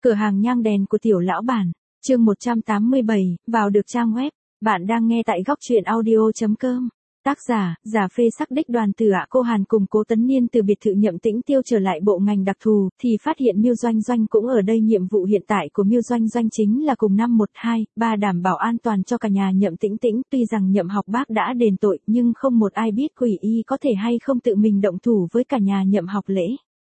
Cửa hàng nhang đèn của tiểu lão bản, chương 187, vào được trang web. Bạn đang nghe tại góc truyện audio.com. Tác giả, giả phê sắc đích Đoàn Từ Ạ Cô Hàn cùng Cố Tấn Niên từ biệt thự Nhậm Tĩnh Tiêu trở lại bộ ngành đặc thù, thì phát hiện Miêu Doanh Doanh cũng ở đây. Nhiệm vụ hiện tại của Miêu Doanh Doanh chính là cùng 512-3 đảm bảo an toàn cho cả nhà Nhậm Tĩnh Tĩnh. Tuy rằng Nhậm Học Bác đã đền tội, nhưng không một ai biết Quỷ Y có thể hay không tự mình động thủ với cả nhà Nhậm Học Lễ.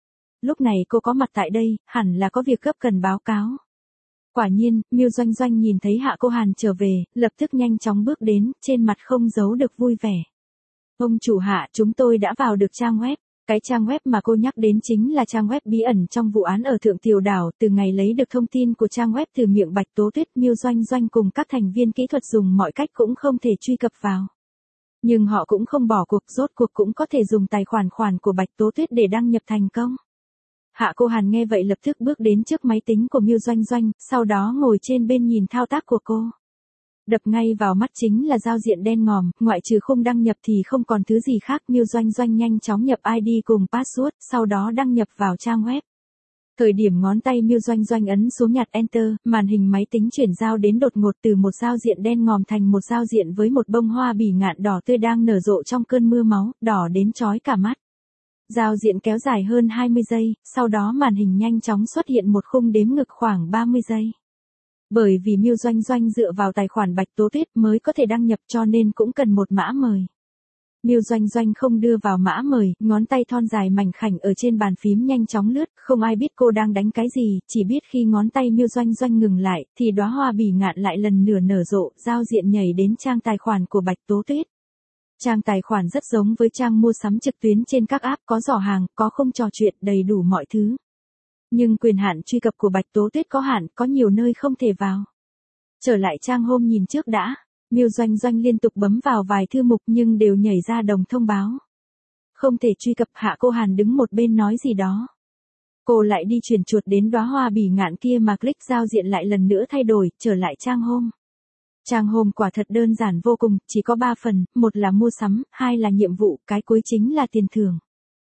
Lúc này cô có mặt tại đây, hẳn là có việc gấp cần báo cáo. Quả nhiên, Miêu Doanh Doanh nhìn thấy Hạ Cô Hàn trở về, lập tức nhanh chóng bước đến, trên mặt không giấu được vui vẻ. Ông chủ Hạ, chúng tôi đã vào được trang web. Cái trang web mà cô nhắc đến chính là trang web bí ẩn trong vụ án ở Thượng Tiểu Đảo. Từ ngày lấy được thông tin của trang web từ miệng Bạch Tố Tuyết, Miêu Doanh Doanh cùng các thành viên kỹ thuật dùng mọi cách cũng không thể truy cập vào. Nhưng họ cũng không bỏ cuộc, rốt cuộc cũng có thể dùng tài khoản của Bạch Tố Tuyết để đăng nhập thành công. Hạ Cô Hàn nghe vậy lập tức bước đến trước máy tính của Miêu Doanh Doanh, sau đó ngồi trên bên nhìn thao tác của cô. Đập ngay vào mắt chính là giao diện đen ngòm, ngoại trừ không đăng nhập thì không còn thứ gì khác. Miêu Doanh Doanh nhanh chóng nhập ID cùng password, sau đó đăng nhập vào trang web. Thời điểm ngón tay Miêu Doanh Doanh ấn xuống nhặt Enter, màn hình máy tính chuyển giao đến đột ngột từ một giao diện đen ngòm thành một giao diện với một bông hoa bỉ ngạn đỏ tươi đang nở rộ trong cơn mưa máu, đỏ đến chói cả mắt. Giao diện kéo dài hơn 20 giây, sau đó màn hình nhanh chóng xuất hiện một khung đếm ngực khoảng 30 giây. Bởi vì Miêu Doanh Doanh dựa vào tài khoản Bạch Tố Tuyết mới có thể đăng nhập cho nên cũng cần một mã mời. Miêu Doanh Doanh không đưa vào mã mời, ngón tay thon dài mảnh khảnh ở trên bàn phím nhanh chóng lướt, không ai biết cô đang đánh cái gì, chỉ biết khi ngón tay Miêu Doanh Doanh ngừng lại, thì đóa hoa bỉ ngạn lại lần nữa nở rộ, giao diện nhảy đến trang tài khoản của Bạch Tố Tuyết. Trang tài khoản rất giống với trang mua sắm trực tuyến trên các app, có giỏ hàng, có khung trò chuyện, đầy đủ mọi thứ. Nhưng quyền hạn truy cập của Bạch Tố Tuyết có hạn, có nhiều nơi không thể vào. Trở lại trang home nhìn trước đã, Miêu Doanh Doanh liên tục bấm vào vài thư mục nhưng đều nhảy ra đồng thông báo. Không thể truy cập. Hạ Cô Hàn đứng một bên nói gì đó. Cô lại đi chuyển chuột đến đóa hoa bỉ ngạn kia mà click, giao diện lại lần nữa thay đổi, trở lại trang home. Trang home quả thật đơn giản vô cùng, chỉ có 3 phần, một là mua sắm, hai là nhiệm vụ, cái cuối chính là tiền thưởng.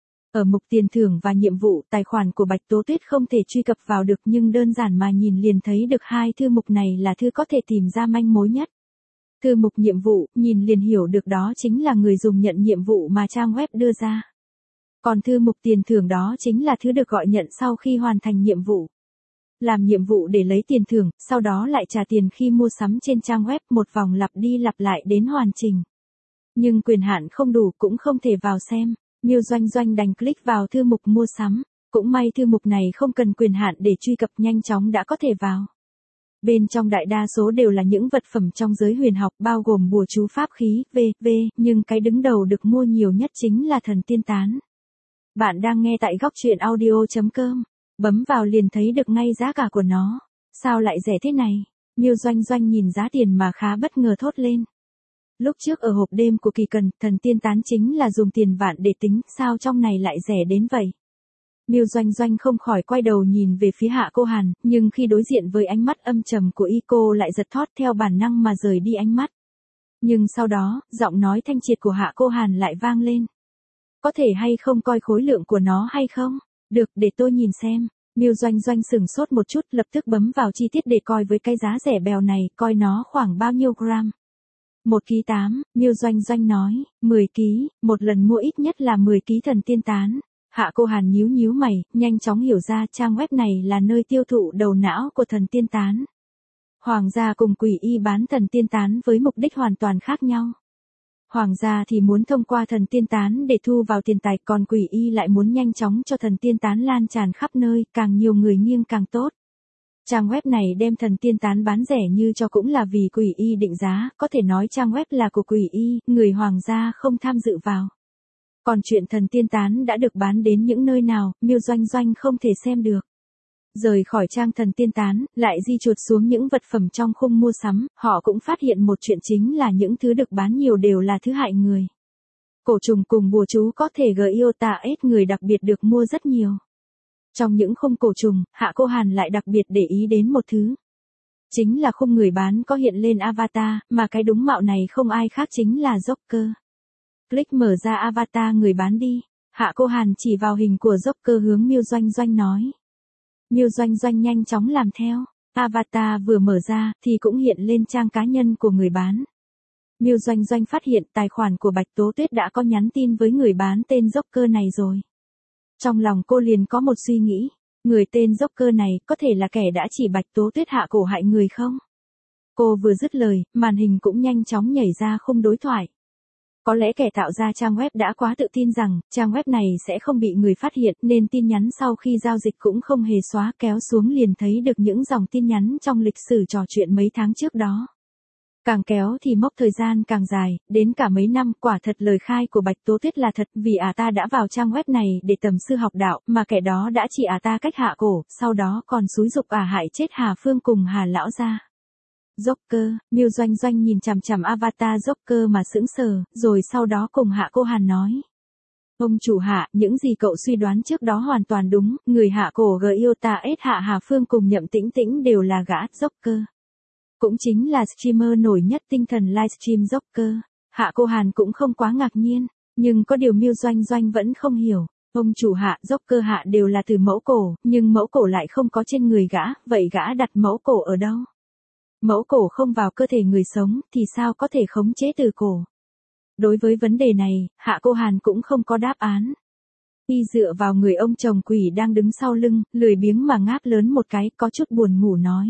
Ở mục tiền thưởng và nhiệm vụ, tài khoản của Bạch Tố Tuyết không thể truy cập vào được, nhưng đơn giản mà nhìn liền thấy được hai thư mục này là thư có thể tìm ra manh mối nhất. Thư mục nhiệm vụ, nhìn liền hiểu được đó chính là người dùng nhận nhiệm vụ mà trang web đưa ra. Còn thư mục tiền thưởng đó chính là thứ được gọi nhận sau khi hoàn thành nhiệm vụ. Làm nhiệm vụ để lấy tiền thưởng, sau đó lại trả tiền khi mua sắm trên trang web, một vòng lặp đi lặp lại đến hoàn chỉnh. Nhưng quyền hạn không đủ cũng không thể vào xem, Miêu Doanh Doanh đành click vào thư mục mua sắm. Cũng may thư mục này không cần quyền hạn để truy cập, nhanh chóng đã có thể vào. Bên trong đại đa số đều là những vật phẩm trong giới huyền học, bao gồm bùa chú pháp khí, v.v. Nhưng cái đứng đầu được mua nhiều nhất chính là thần tiên tán. Bạn đang nghe tại góc truyện audio.com. Bấm vào liền thấy được ngay giá cả của nó. Sao lại rẻ thế này? Miêu Doanh Doanh nhìn giá tiền mà khá bất ngờ thốt lên. Lúc trước ở hộp đêm của Kỳ Cần, thần tiên tán chính là dùng tiền vạn để tính, sao trong này lại rẻ đến vậy? Miêu Doanh Doanh không khỏi quay đầu nhìn về phía Hạ Cô Hàn, nhưng khi đối diện với ánh mắt âm trầm của y, cô lại giật thót theo bản năng mà rời đi ánh mắt. Nhưng sau đó, giọng nói thanh triệt của Hạ Cô Hàn lại vang lên. Có thể hay không coi khối lượng của nó hay không? Được, để tôi nhìn xem. Miêu Doanh Doanh sửng sốt một chút, lập tức bấm vào chi tiết để coi với cái giá rẻ bèo này, coi nó khoảng bao nhiêu gram. 1 ký 8, Miêu Doanh Doanh nói, 10 ký, một lần mua ít nhất là 10 ký thần tiên tán. Hạ Cô Hàn nhíu mày, nhanh chóng hiểu ra trang web này là nơi tiêu thụ đầu não của thần tiên tán. Hoàng gia cùng Quỷ Y bán thần tiên tán với mục đích hoàn toàn khác nhau. Hoàng gia thì muốn thông qua thần tiên tán để thu vào tiền tài, còn Quỷ Y lại muốn nhanh chóng cho thần tiên tán lan tràn khắp nơi, càng nhiều người nghiêng càng tốt. Trang web này đem thần tiên tán bán rẻ như cho cũng là vì Quỷ Y định giá, có thể nói trang web là của Quỷ Y, người Hoàng gia không tham dự vào. Còn chuyện thần tiên tán đã được bán đến những nơi nào, Miêu Doanh Doanh không thể xem được. Rời khỏi trang thần tiên tán, lại di chuột xuống những vật phẩm trong khung mua sắm, họ cũng phát hiện một chuyện chính là những thứ được bán nhiều đều là thứ hại người. Cổ trùng cùng bùa chú có thể gây iota ết người đặc biệt được mua rất nhiều. Trong những khung cổ trùng, Hạ Cô Hàn lại đặc biệt để ý đến một thứ. Chính là khung người bán có hiện lên avatar, mà cái đúng mạo này không ai khác chính là Joker. Click mở ra avatar người bán đi. Hạ Cô Hàn chỉ vào hình của Joker hướng Miêu Doanh Doanh nói. Miêu Doanh Doanh nhanh chóng làm theo. Avatar vừa mở ra thì cũng hiện lên trang cá nhân của người bán. Miêu Doanh Doanh phát hiện tài khoản của Bạch Tố Tuyết đã có nhắn tin với người bán tên Joker này rồi. Trong lòng cô liền có một suy nghĩ, người tên Joker này có thể là kẻ đã chỉ Bạch Tố Tuyết hạ cổ hại người không? Cô vừa dứt lời, màn hình cũng nhanh chóng nhảy ra khung đối thoại. Có lẽ kẻ tạo ra trang web đã quá tự tin rằng trang web này sẽ không bị người phát hiện nên tin nhắn sau khi giao dịch cũng không hề xóa, kéo xuống liền thấy được những dòng tin nhắn trong lịch sử trò chuyện mấy tháng trước đó. Càng kéo thì mốc thời gian càng dài, đến cả mấy năm. Quả thật lời khai của Bạch Tố Tuyết là thật, vì ta đã vào trang web này để tầm sư học đạo, mà kẻ đó đã chỉ ta cách hạ cổ, sau đó còn xúi giục hại chết Hà Phương cùng Hà lão gia. Joker, Miêu Doanh Doanh nhìn chằm chằm avatar Joker mà sững sờ, rồi sau đó cùng Hạ Cô Hàn nói. Ông chủ Hạ, những gì cậu suy đoán trước đó hoàn toàn đúng, người hạ cổ Giota S hạ Hà Phương cùng Nhậm Tĩnh Tĩnh đều là gã Joker. Cũng chính là streamer nổi nhất tinh thần livestream Joker. Hạ Cô Hàn cũng không quá ngạc nhiên, nhưng có điều Miêu Doanh Doanh vẫn không hiểu. Ông chủ Hạ, Joker Hạ đều là từ mẫu cổ, nhưng mẫu cổ lại không có trên người gã, vậy gã đặt mẫu cổ ở đâu? Mẫu cổ không vào cơ thể người sống, thì sao có thể khống chế từ cổ? Đối với vấn đề này, Hạ Cô Hàn cũng không có đáp án. Y dựa vào người ông chồng quỷ đang đứng sau lưng, lười biếng mà ngáp lớn một cái, có chút buồn ngủ nói.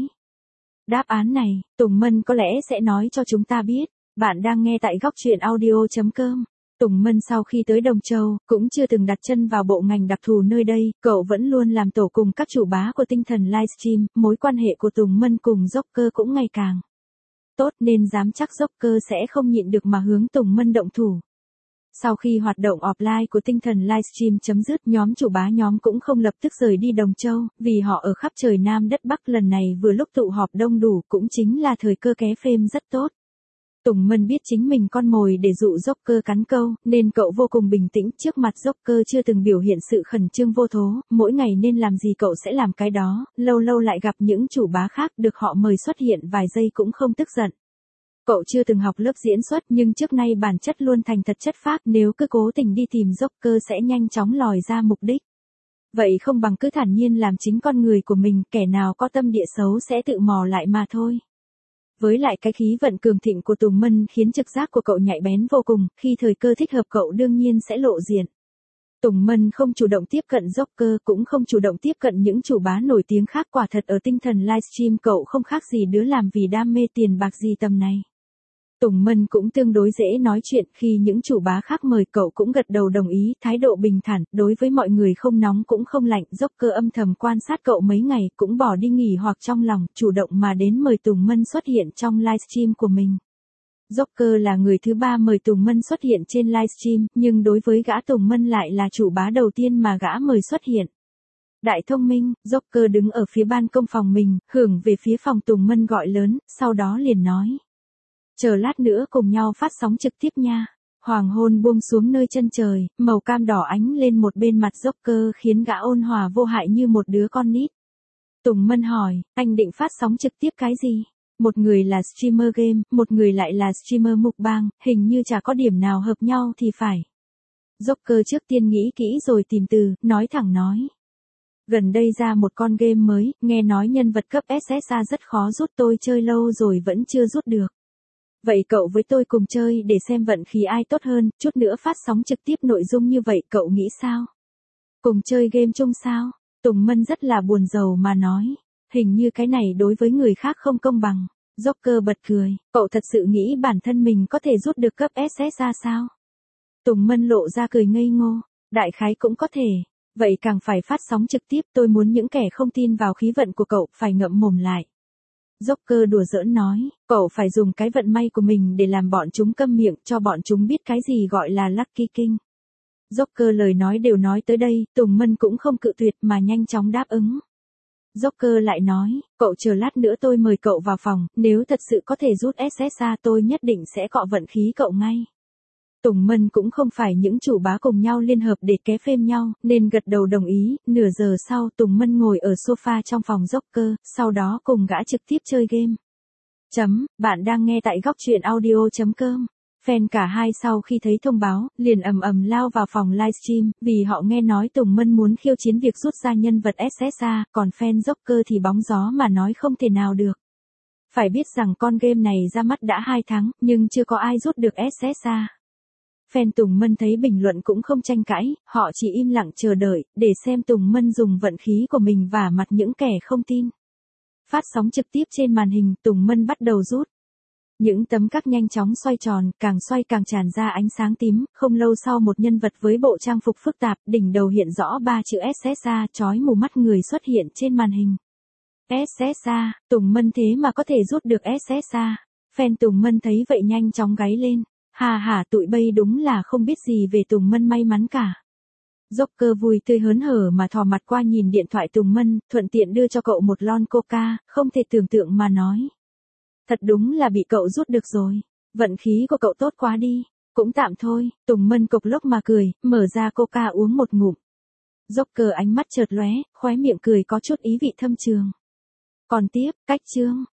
Đáp án này, Tùng Mân có lẽ sẽ nói cho chúng ta biết. Bạn đang nghe tại góc truyện audio.com. Tùng Mân sau khi tới Đồng Châu, cũng chưa từng đặt chân vào bộ ngành đặc thù nơi đây, cậu vẫn luôn làm tổ cùng các chủ bá của tinh thần livestream, mối quan hệ của Tùng Mân cùng Joker cũng ngày càng tốt nên dám chắc Joker sẽ không nhịn được mà hướng Tùng Mân động thủ. Sau khi hoạt động offline của tinh thần livestream chấm dứt, nhóm chủ bá nhóm cũng không lập tức rời đi Đồng Châu, vì họ ở khắp trời Nam đất Bắc, lần này vừa lúc tụ họp đông đủ, cũng chính là thời cơ ké phêm rất tốt. Tùng Mân biết chính mình con mồi để dụ Joker cắn câu, nên cậu vô cùng bình tĩnh, trước mặt Joker chưa từng biểu hiện sự khẩn trương vô thố, mỗi ngày nên làm gì cậu sẽ làm cái đó, lâu lâu lại gặp những chủ bá khác được họ mời xuất hiện vài giây cũng không tức giận. Cậu chưa từng học lớp diễn xuất nhưng trước nay bản chất luôn thành thật chất phác, nếu cứ cố tình đi tìm Joker sẽ nhanh chóng lòi ra mục đích. Vậy không bằng cứ thản nhiên làm chính con người của mình, kẻ nào có tâm địa xấu sẽ tự mò lại mà thôi. Với lại cái khí vận cường thịnh của Tùng Mân khiến trực giác của cậu nhạy bén vô cùng, khi thời cơ thích hợp cậu đương nhiên sẽ lộ diện. Tùng Mân không chủ động tiếp cận Joker, cũng không chủ động tiếp cận những chủ bá nổi tiếng khác, quả thật ở tinh thần livestream cậu không khác gì đứa làm vì đam mê tiền bạc gì tầm này. Tùng Mân cũng tương đối dễ nói chuyện, khi những chủ bá khác mời cậu cũng gật đầu đồng ý, thái độ bình thản, đối với mọi người không nóng cũng không lạnh. Joker âm thầm quan sát cậu mấy ngày, cũng bỏ đi nghỉ hoặc trong lòng, chủ động mà đến mời Tùng Mân xuất hiện trong livestream của mình. Joker là người thứ ba mời Tùng Mân xuất hiện trên livestream, nhưng đối với gã Tùng Mân lại là chủ bá đầu tiên mà gã mời xuất hiện. Đại thông minh, Joker đứng ở phía ban công phòng mình, hưởng về phía phòng Tùng Mân gọi lớn, sau đó liền nói. Chờ lát nữa cùng nhau phát sóng trực tiếp nha. Hoàng hôn buông xuống nơi chân trời, màu cam đỏ ánh lên một bên mặt Joker khiến gã ôn hòa vô hại như một đứa con nít. Tùng Mân hỏi, anh định phát sóng trực tiếp cái gì? Một người là streamer game, một người lại là streamer mukbang, hình như chả có điểm nào hợp nhau thì phải. Joker trước tiên nghĩ kỹ rồi tìm từ, nói thẳng nói. Gần đây ra một con game mới, nghe nói nhân vật cấp SSA rất khó rút, tôi chơi lâu rồi vẫn chưa rút được. Vậy cậu với tôi cùng chơi để xem vận khí ai tốt hơn, chút nữa phát sóng trực tiếp nội dung như vậy cậu nghĩ sao? Cùng chơi game chung sao? Tùng Mân rất là buồn rầu mà nói. Hình như cái này đối với người khác không công bằng. Joker bật cười, cậu thật sự nghĩ bản thân mình có thể rút được cấp SSA sao? Tùng Mân lộ ra cười ngây ngô, đại khái cũng có thể. Vậy càng phải phát sóng trực tiếp, tôi muốn những kẻ không tin vào khí vận của cậu phải ngậm mồm lại. Joker đùa giỡn nói, cậu phải dùng cái vận may của mình để làm bọn chúng câm miệng, cho bọn chúng biết cái gì gọi là Lucky King. Joker lời nói đều nói tới đây, Tùng Mân cũng không cự tuyệt mà nhanh chóng đáp ứng. Joker lại nói, cậu chờ lát nữa tôi mời cậu vào phòng, nếu thật sự có thể rút SSA tôi nhất định sẽ cọ vận khí cậu ngay. Tùng Mân cũng không phải những chủ bá cùng nhau liên hợp để ké phêm nhau, nên gật đầu đồng ý. Nửa giờ sau Tùng Mân ngồi ở sofa trong phòng Joker, sau đó cùng gã trực tiếp chơi game. Bạn đang nghe tại góc truyện audio.com. Fan cả hai sau khi thấy thông báo, liền ầm ầm lao vào phòng livestream, vì họ nghe nói Tùng Mân muốn khiêu chiến việc rút ra nhân vật SSA, còn fan Joker thì bóng gió mà nói không thể nào được. Phải biết rằng con game này ra mắt đã 2 tháng, nhưng chưa có ai rút được SSA. Fan Tùng Mân thấy bình luận cũng không tranh cãi, họ chỉ im lặng chờ đợi, để xem Tùng Mân dùng vận khí của mình vả mặt những kẻ không tin. Phát sóng trực tiếp trên màn hình, Tùng Mân bắt đầu rút. Những tấm cắc nhanh chóng xoay tròn, càng xoay càng tràn ra ánh sáng tím, không lâu sau một nhân vật với bộ trang phục phức tạp, đỉnh đầu hiện rõ 3 chữ SSA, chói mù mắt người xuất hiện trên màn hình. SSA, Tùng Mân thế mà có thể rút được SSA. Fan Tùng Mân thấy vậy nhanh chóng gáy lên. Hà hả, tụi bay đúng là không biết gì về Tùng Mân may mắn cả. Joker vui tươi hớn hở mà thò mặt qua nhìn điện thoại Tùng Mân, thuận tiện đưa cho cậu một lon coca, không thể tưởng tượng mà nói. Thật đúng là bị cậu rút được rồi. Vận khí của cậu tốt quá đi. Cũng tạm thôi, Tùng Mân cộc lốc mà cười, mở ra coca uống một ngụm. Joker ánh mắt chợt lóe, khóe miệng cười có chút ý vị thâm trường. Còn tiếp, cách chương.